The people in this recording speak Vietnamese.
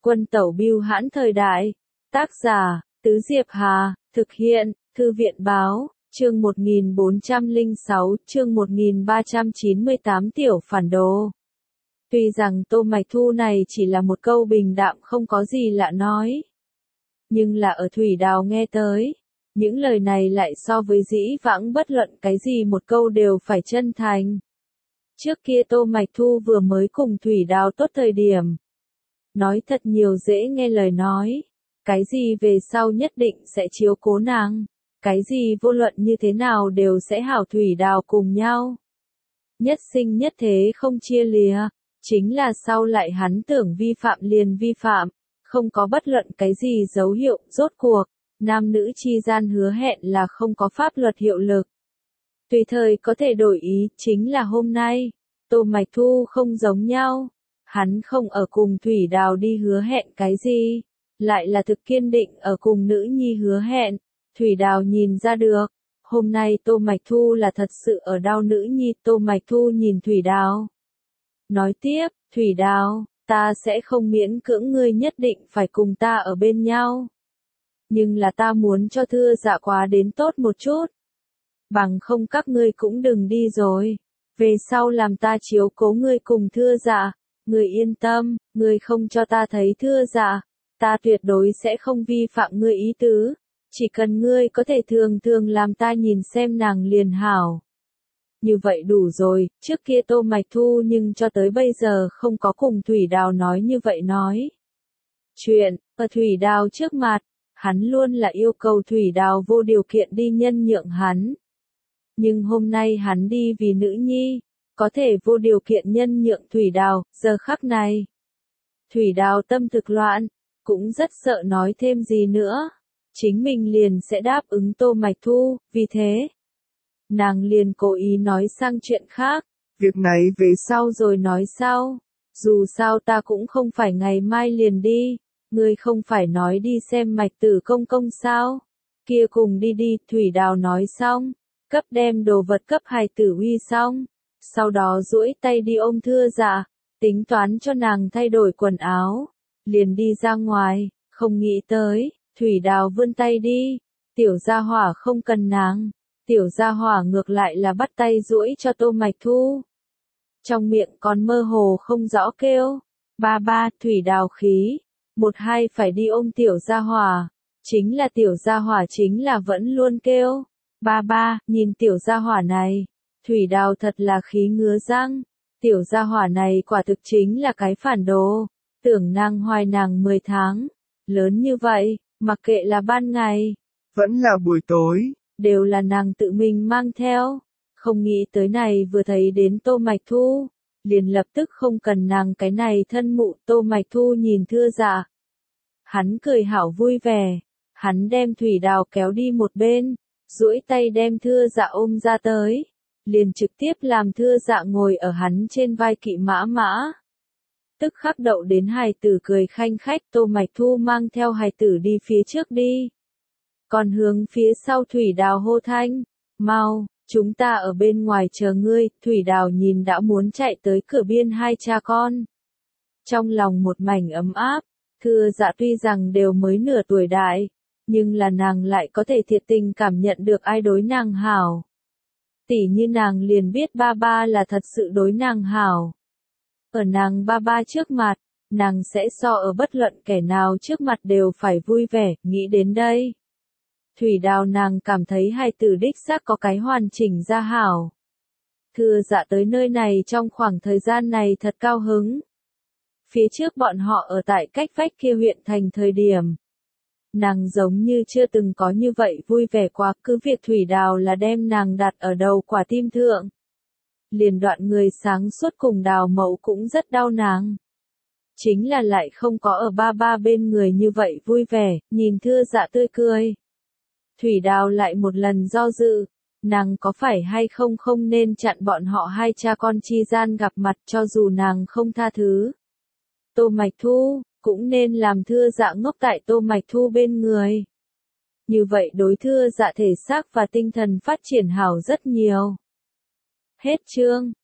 Quân tẩu bưu hãn thời đại. Tác giả, Tứ Diệp Hà, thực hiện, Thư viện báo, chương 1406, chương 1398 tiểu phản đồ. Tuy rằng Tô Mạch Thu này chỉ là một câu bình đạm không có gì lạ nói. Nhưng là ở Thủy Đào nghe tới, những lời này lại so với dĩ vãng bất luận cái gì một câu đều phải chân thành. Trước kia Tô Mạch Thu vừa mới cùng Thủy Đào tốt thời điểm. Nói thật nhiều dễ nghe lời nói. Cái gì về sau nhất định sẽ chiếu cố nàng. Cái gì vô luận như thế nào đều sẽ hảo Thủy Đào cùng nhau. Nhất sinh nhất thế không chia lìa. Chính là sau lại hắn tưởng vi phạm liền vi phạm. Không có bất luận cái gì dấu hiệu, rốt cuộc. Nam nữ chi gian hứa hẹn là không có pháp luật hiệu lực. Tùy thời có thể đổi ý, chính là hôm nay. Tô Mạch Thu không giống nhau. Hắn không ở cùng Thủy Đào đi hứa hẹn cái gì. Lại là thực kiên định ở cùng nữ nhi hứa hẹn. Thủy Đào nhìn ra được. Hôm nay Tô Mạch Thu là thật sự ở đau nữ nhi. Tô Mạch Thu nhìn Thủy Đào. Nói tiếp, Thủy Đào, ta sẽ không miễn cưỡng ngươi nhất định phải cùng ta ở bên nhau. Nhưng là ta muốn cho Thưa Dạ quá đến tốt một chút. Bằng không các ngươi cũng đừng đi rồi. Về sau làm ta chiếu cố ngươi cùng Thưa Dạ. Ngươi yên tâm, ngươi không cho ta thấy Thưa Dạ. Ta tuyệt đối sẽ không vi phạm ngươi ý tứ. Chỉ cần ngươi có thể thường thường làm ta nhìn xem nàng liền hảo. Như vậy đủ rồi, trước kia Tô Mạch Thu nhưng cho tới bây giờ không có cùng Thủy Đào nói như vậy nói. Chuyện, ở Thủy Đào trước mặt, hắn luôn là yêu cầu Thủy Đào vô điều kiện đi nhân nhượng hắn. Nhưng hôm nay hắn đi vì nữ nhi, có thể vô điều kiện nhân nhượng Thủy Đào, giờ khắc này. Thủy Đào tâm thực loạn, cũng rất sợ nói thêm gì nữa. Chính mình liền sẽ đáp ứng Tô Mạch Thu, vì thế. Nàng liền cố ý nói sang chuyện khác. Việc này về sau rồi nói sau. Dù sao ta cũng không phải ngày mai liền đi. Ngươi không phải nói đi xem Mạch Tử công công sao. Kia cùng đi đi, Thủy Đào nói xong. Cấp đem đồ vật cấp hài tử uy xong. Sau đó duỗi tay đi ôm Thưa Dạ. Tính toán cho nàng thay đổi quần áo. Liền đi ra ngoài, không nghĩ tới. Thủy Đào vươn tay đi. Tiểu gia hỏa không cần nàng. Tiểu gia hỏa ngược lại là bắt tay duỗi cho Tô Mạch Thu. Trong miệng còn mơ hồ không rõ kêu. Ba ba, Thủy Đào khí. Một hai phải đi ôm tiểu gia hỏa. Chính là tiểu gia hỏa chính là vẫn luôn kêu. Ba ba, nhìn tiểu gia hỏa này. Thủy Đào thật là khí ngứa răng. Tiểu gia hỏa này quả thực chính là cái phản đồ. Tưởng nàng hoài nàng 10 tháng. Lớn như vậy, mặc kệ là ban ngày. Vẫn là buổi tối. Đều là nàng tự mình mang theo. Không nghĩ tới này vừa thấy đến Tô Mạch Thu. Liền lập tức không cần nàng cái này thân mụ. Tô Mạch Thu nhìn Thưa Dạ. Hắn cười hảo vui vẻ. Hắn đem Thủy Đào kéo đi một bên. Duỗi tay đem Thưa Dạ ôm ra tới. Liền trực tiếp làm Thưa Dạ ngồi ở hắn trên vai kỵ mã mã. Tức khắc đậu đến hài tử cười khanh khách. Tô Mạch Thu mang theo hài tử đi phía trước đi. Còn hướng phía sau Thủy Đào hô thanh. Mau, chúng ta ở bên ngoài chờ ngươi. Thủy Đào nhìn đã muốn chạy tới cửa biên hai cha con. Trong lòng một mảnh ấm áp. Thưa Dạ tuy rằng đều mới nửa tuổi đại. Nhưng là nàng lại có thể thiệt tình cảm nhận được ai đối nàng hảo. Tỉ như nàng liền biết ba ba là thật sự đối nàng hảo. Ở nàng ba ba trước mặt, nàng sẽ so ở bất luận kẻ nào trước mặt đều phải vui vẻ, nghĩ đến đây. Thủy Đào nàng cảm thấy hài tử đích xác có cái hoàn chỉnh ra hảo. Thưa Dạ tới nơi này trong khoảng thời gian này thật cao hứng. Phía trước bọn họ ở tại cách vách kia huyện thành thời điểm. Nàng giống như chưa từng có như vậy vui vẻ quá, cứ việc Thủy Đào là đem nàng đặt ở đầu quả tim thượng. Liền đoạn người sáng suốt cùng Đào Mậu cũng rất đau nàng. Chính là lại không có ở ba ba bên người như vậy vui vẻ, nhìn Thưa Dạ tươi cười. Thủy Đào lại một lần do dự, nàng có phải hay không nên chặn bọn họ hai cha con chi gian gặp mặt cho dù nàng không tha thứ. Tô Mạch Thu, cũng nên làm Thưa Dạ ngốc tại Tô Mạch Thu bên người. Như vậy đối Thưa Dạ thể xác và tinh thần phát triển hảo rất nhiều. Hết chương.